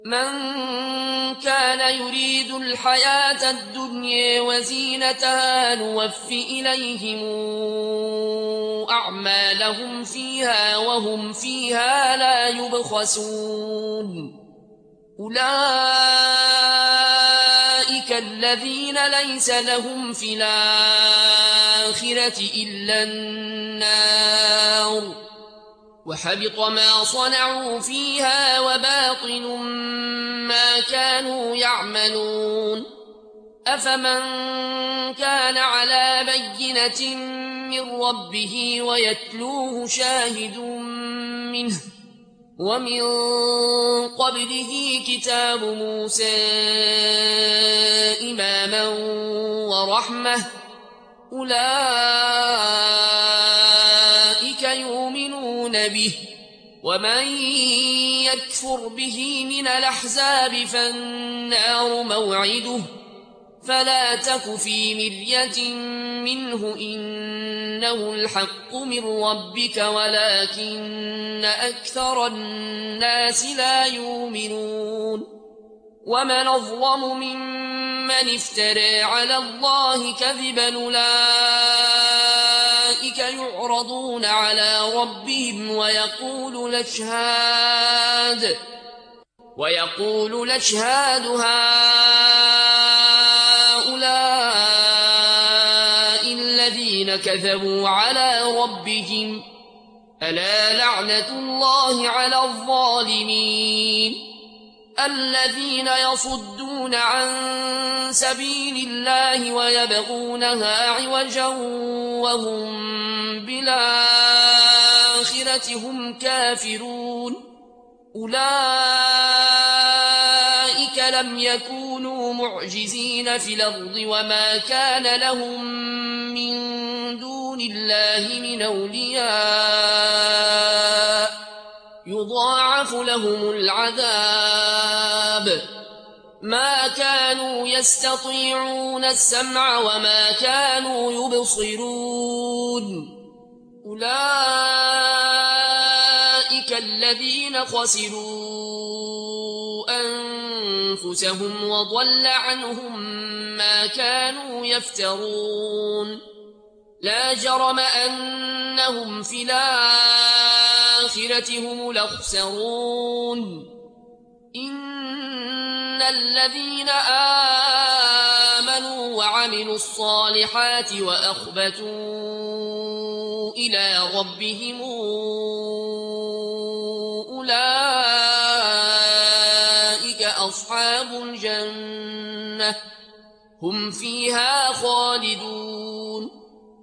من كان يريد الحياة الدنيا وزينتها نوف إليهم أعمالهم فيها وهم فيها لا يبخسون أولئك الذين ليس لهم في الآخرة إلا النار وحبط ما صنعوا فيها وباطل ما كانوا يعملون أفمن كان على بينة من ربه ويتلوه شاهد منه ومن قبله كتاب موسى إماما ورحمة أولئك يؤمنون به ومن يكفر به من الأحزاب فالنار موعده فلا تك في مرية منه إنه الحق من ربك ولكن أكثر الناس لا يؤمنون ومن أظلم ممن افترى على الله كذبا أولئك يعرضون على ربهم ويقول الأشهاد هؤلاء الذين كذبوا على ربهم ألا لعنة الله على الظالمين الذين يصدون عن سبيل الله ويبغونها عوجا وهم بالآخرة هم كافرون أولئك لم يكونوا معجزين في الأرض وما كان لهم من دون الله من أولياء يضاعف لهم العذاب ما كانوا يستطيعون السمع وما كانوا يبصرون أولئك الذين خسروا أنفسهم وضل عنهم ما كانوا يفترون لا جرم أنهم في الآخرة هم الأخسرون إن الذين آمنوا وعملوا الصالحات وأخبتوا إلى ربهم أولئك أصحاب الجنة هم فيها خالدون